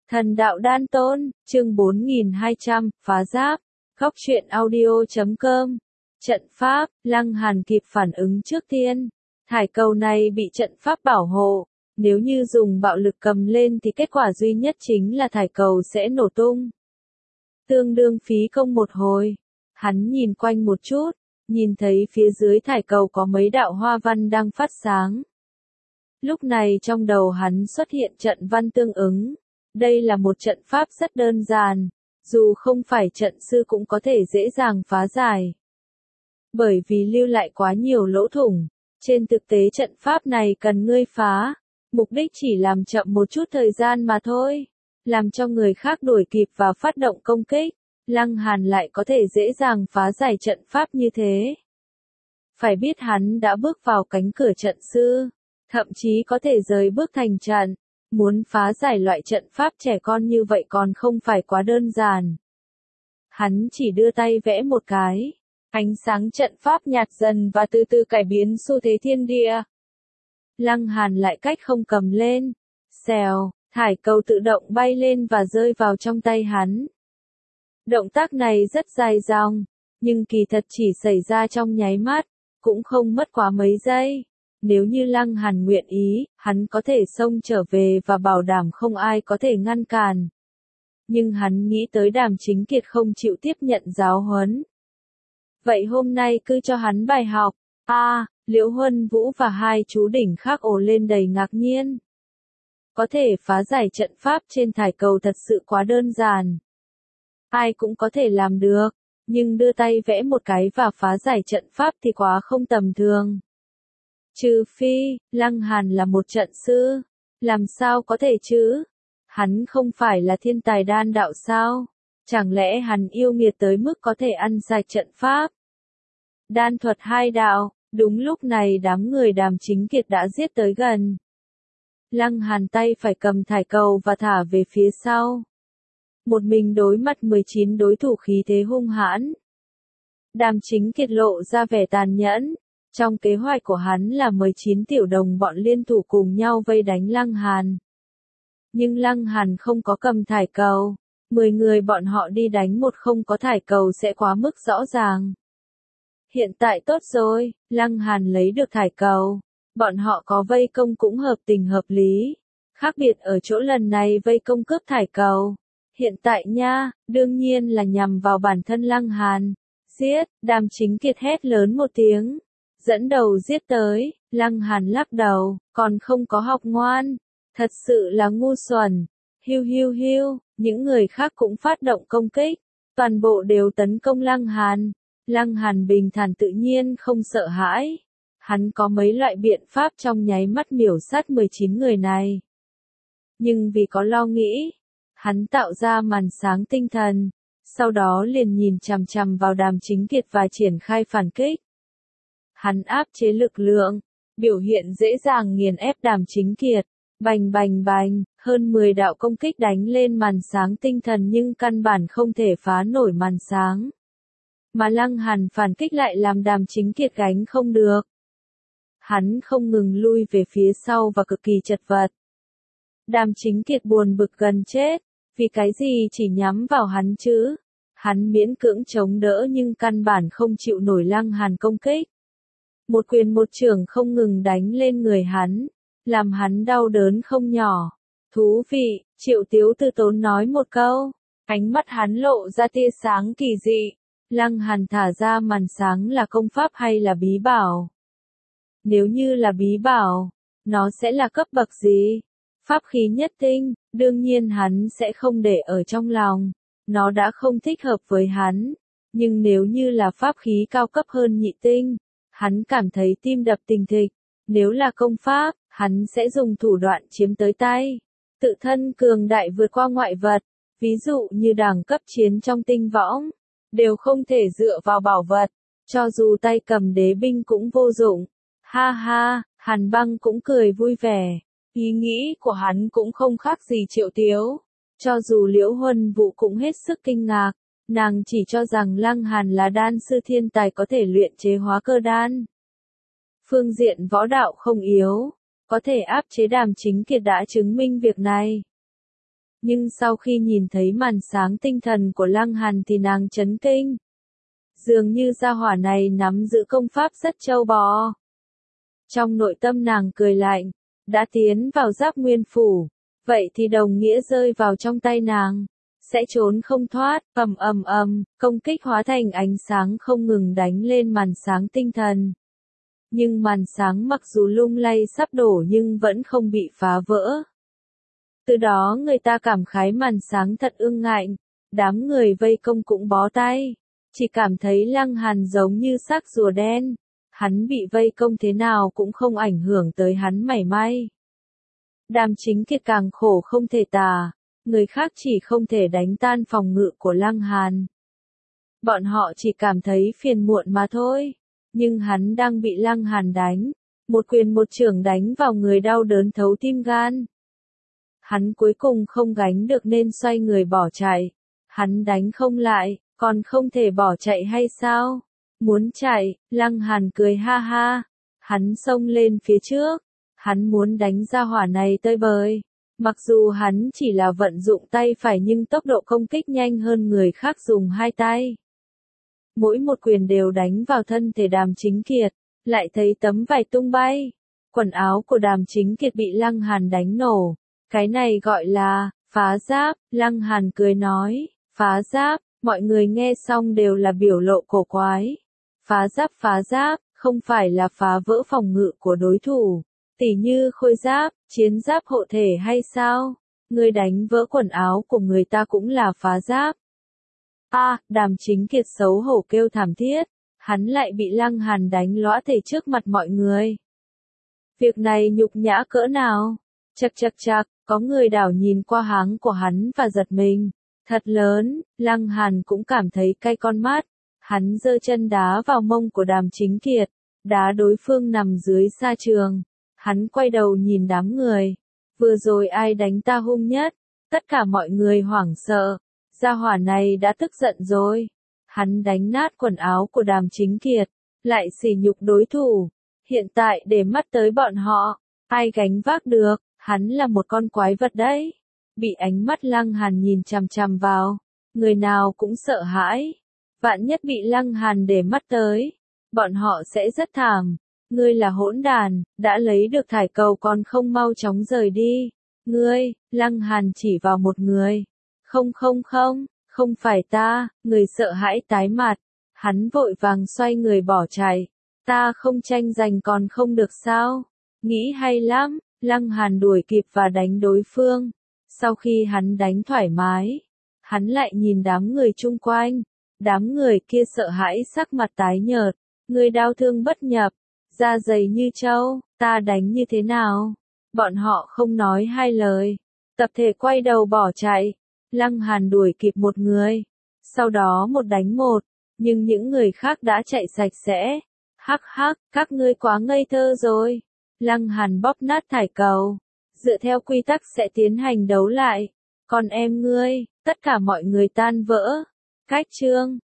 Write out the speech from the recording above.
Thần đạo đan tôn, chương 4200, phá giáp, góc truyện audio.com. Trận pháp, Lăng Hàn kịp phản ứng trước tiên. Thải cầu này bị trận pháp bảo hộ, nếu như dùng bạo lực cầm lên thì kết quả duy nhất chính là thải cầu sẽ nổ tung. Tương đương phí công một hồi. Hắn nhìn quanh một chút, nhìn thấy phía dưới thải cầu có mấy đạo hoa văn đang phát sáng. Lúc này trong đầu hắn xuất hiện trận văn tương ứng. Đây là một trận pháp rất đơn giản, dù không phải trận sư cũng có thể dễ dàng phá giải. Bởi vì lưu lại quá nhiều lỗ thủng, trên thực tế trận pháp này cần ngươi phá, mục đích chỉ làm chậm một chút thời gian mà thôi, làm cho người khác đuổi kịp và phát động công kích, Lăng Hàn lại có thể dễ dàng phá giải trận pháp như thế. Phải biết hắn đã bước vào cánh cửa trận sư, thậm chí có thể rời bước thành trận. Muốn phá giải loại trận pháp trẻ con như vậy còn không phải quá đơn giản. Hắn chỉ đưa tay vẽ một cái, ánh sáng trận pháp nhạt dần và từ từ cải biến xu thế thiên địa. Lăng Hàn lại cách không cầm lên, xèo, thải cầu tự động bay lên và rơi vào trong tay hắn. Động tác này rất dài dòng, nhưng kỳ thật chỉ xảy ra trong nháy mắt, cũng không mất quá mấy giây. Nếu như Lăng Hàn nguyện ý, hắn có thể xông trở về và bảo đảm không ai có thể ngăn cản. Nhưng hắn nghĩ tới Đàm Chính Kiệt không chịu tiếp nhận giáo huấn. Vậy hôm nay cứ cho hắn bài học. Liễu Huân Vũ và hai chú đỉnh khác ồ lên đầy ngạc nhiên. Có thể phá giải trận pháp trên thải cầu thật sự quá đơn giản. Ai cũng có thể làm được, nhưng đưa tay vẽ một cái và phá giải trận pháp thì quá không tầm thường. Trừ phi, Lăng Hàn là một trận sư. Làm sao có thể chứ? Hắn không phải là thiên tài đan đạo sao? Chẳng lẽ hắn yêu nghiệt tới mức có thể ăn sạch trận pháp? Đan thuật hai đạo, đúng lúc này đám người Đàm Chính Kiệt đã giết tới gần. Lăng Hàn tay phải cầm thải cầu và thả về phía sau. Một mình đối mặt 19 đối thủ khí thế hung hãn. Đàm Chính Kiệt lộ ra vẻ tàn nhẫn. Trong kế hoạch của hắn là 19 tiểu đồng bọn liên thủ cùng nhau vây đánh Lăng Hàn. Nhưng Lăng Hàn không có cầm thải cầu, 10 người bọn họ đi đánh một không có thải cầu sẽ quá mức rõ ràng. Hiện tại tốt rồi, Lăng Hàn lấy được thải cầu, bọn họ có vây công cũng hợp tình hợp lý. Khác biệt ở chỗ lần này vây công cướp thải cầu. Hiện tại nha, đương nhiên là nhằm vào bản thân Lăng Hàn. Giết, Đàm Chính Kiệt hét lớn một tiếng. Dẫn đầu giết tới, Lăng Hàn lắc đầu, còn không có học ngoan, thật sự là ngu xuẩn. Hiu hiu hiu, những người khác cũng phát động công kích, toàn bộ đều tấn công Lăng Hàn. Lăng Hàn bình thản tự nhiên không sợ hãi. Hắn có mấy loại biện pháp trong nháy mắt miểu sát 19 người này. Nhưng vì có lo nghĩ, hắn tạo ra màn sáng tinh thần, sau đó liền nhìn chằm chằm vào Đàm Chính Kiệt và triển khai phản kích. Hắn áp chế lực lượng, biểu hiện dễ dàng nghiền ép Đàm Chính Kiệt, bành bành bành, hơn 10 đạo công kích đánh lên màn sáng tinh thần nhưng căn bản không thể phá nổi màn sáng. Mà Lăng Hàn phản kích lại làm Đàm Chính Kiệt gánh không được. Hắn không ngừng lui về phía sau và cực kỳ chật vật. Đàm Chính Kiệt buồn bực gần chết, vì cái gì chỉ nhắm vào hắn chứ? Hắn miễn cưỡng chống đỡ nhưng căn bản không chịu nổi Lăng Hàn công kích. Một quyền một chưởng không ngừng đánh lên người hắn, làm hắn đau đớn không nhỏ. Thú vị, Triệu Tiếu Tư tốn nói một câu, ánh mắt hắn lộ ra tia sáng kỳ dị. Lăng Hàn thả ra màn sáng là công pháp hay là bí bảo? Nếu như là bí bảo, nó sẽ là cấp bậc gì? Pháp khí nhất tinh, đương nhiên hắn sẽ không để ở trong lòng, nó đã không thích hợp với hắn. Nhưng nếu như là pháp khí cao cấp hơn nhị tinh, hắn cảm thấy tim đập thình thịch. Nếu là công pháp, hắn sẽ dùng thủ đoạn chiếm tới tay. Tự thân cường đại vượt qua ngoại vật, ví dụ như đẳng cấp chiến trong tinh võng, đều không thể dựa vào bảo vật, cho dù tay cầm đế binh cũng vô dụng. Ha ha, Hàn Băng cũng cười vui vẻ. Ý nghĩ của hắn cũng không khác gì Triệu Tiếu. Cho dù Liễu Huân Vũ cũng hết sức kinh ngạc. Nàng chỉ cho rằng Lăng Hàn là đan sư thiên tài có thể luyện chế hóa cơ đan. Phương diện võ đạo không yếu, có thể áp chế Đàm Chính Kiệt đã chứng minh việc này. Nhưng sau khi nhìn thấy màn sáng tinh thần của Lăng Hàn thì nàng chấn kinh. Dường như gia hỏa này nắm giữ công pháp rất trâu bò. Trong nội tâm nàng cười lạnh, đã tiến vào Giáp Nguyên Phủ, vậy thì đồng nghĩa rơi vào trong tay nàng, sẽ trốn không thoát. Công kích hóa thành ánh sáng không ngừng đánh lên màn sáng tinh thần. Nhưng màn sáng mặc dù lung lay sắp đổ nhưng vẫn không bị phá vỡ. Từ đó người ta cảm khái màn sáng thật ương ngạnh, đám người vây công cũng bó tay, chỉ cảm thấy Lăng Hàn giống như xác rùa đen, hắn bị vây công thế nào cũng không ảnh hưởng tới hắn mảy may. Đàm Chính Kiệt càng khổ không thể tả, người khác chỉ không thể đánh tan phòng ngự của Lăng Hàn. Bọn họ chỉ cảm thấy phiền muộn mà thôi, nhưng hắn đang bị Lăng Hàn đánh, một quyền một chưởng đánh vào người đau đớn thấu tim gan. Hắn cuối cùng không gánh được nên xoay người bỏ chạy, hắn đánh không lại, còn không thể bỏ chạy hay sao? Muốn chạy, Lăng Hàn cười ha ha, hắn xông lên phía trước, hắn muốn đánh ra hỏa này tơi bời. Mặc dù hắn chỉ là vận dụng tay phải nhưng tốc độ công kích nhanh hơn người khác dùng hai tay. Mỗi một quyền đều đánh vào thân thể Đàm Chính Kiệt, lại thấy tấm vải tung bay. Quần áo của Đàm Chính Kiệt bị Lăng Hàn đánh nổ. Cái này gọi là phá giáp. Lăng Hàn cười nói, phá giáp. Mọi người nghe xong đều là biểu lộ cổ quái. Phá giáp, không phải là phá vỡ phòng ngự của đối thủ, tỉ như khôi giáp, chiến giáp hộ thể hay sao? Người đánh vỡ quần áo của người ta cũng là phá giáp. Đàm Chính Kiệt xấu hổ kêu thảm thiết, hắn lại bị Lăng Hàn đánh lõa thể trước mặt mọi người. Việc này nhục nhã cỡ nào? Chậc, có người đảo nhìn qua háng của hắn và giật mình. Thật lớn, Lăng Hàn cũng cảm thấy cay con mắt. Hắn giơ chân đá vào mông của Đàm Chính Kiệt, đá đối phương nằm dưới sa trường. Hắn quay đầu nhìn đám người. Vừa rồi ai đánh ta hung nhất? Tất cả mọi người hoảng sợ. Gia hỏa này đã tức giận rồi. Hắn đánh nát quần áo của Đàm Chính Kiệt, lại sỉ nhục đối thủ. Hiện tại để mắt tới bọn họ, ai gánh vác được, hắn là một con quái vật đấy. Bị ánh mắt Lăng Hàn nhìn chằm chằm vào, người nào cũng sợ hãi. Vạn nhất bị Lăng Hàn để mắt tới, bọn họ sẽ rất thảm. Ngươi là hỗn đàn, đã lấy được thải cầu còn không mau chóng rời đi. Ngươi, Lăng Hàn chỉ vào một người. Không phải ta, người sợ hãi tái mặt. Hắn vội vàng xoay người bỏ chạy. Ta không tranh giành còn không được sao? Nghĩ hay lắm, Lăng Hàn đuổi kịp và đánh đối phương. Sau khi hắn đánh thoải mái, hắn lại nhìn đám người chung quanh. Đám người kia sợ hãi sắc mặt tái nhợt. Người đau thương bất nhập, da dày như trâu, ta đánh như thế nào? Bọn họ không nói hai lời, tập thể quay đầu bỏ chạy. Lăng Hàn đuổi kịp một người, sau đó một đánh một, nhưng những người khác đã chạy sạch sẽ. Hắc, các ngươi quá ngây thơ rồi. Lăng Hàn bóp nát thải cầu, dựa theo quy tắc sẽ tiến hành đấu lại. Còn em ngươi, tất cả mọi người tan vỡ. Cách chương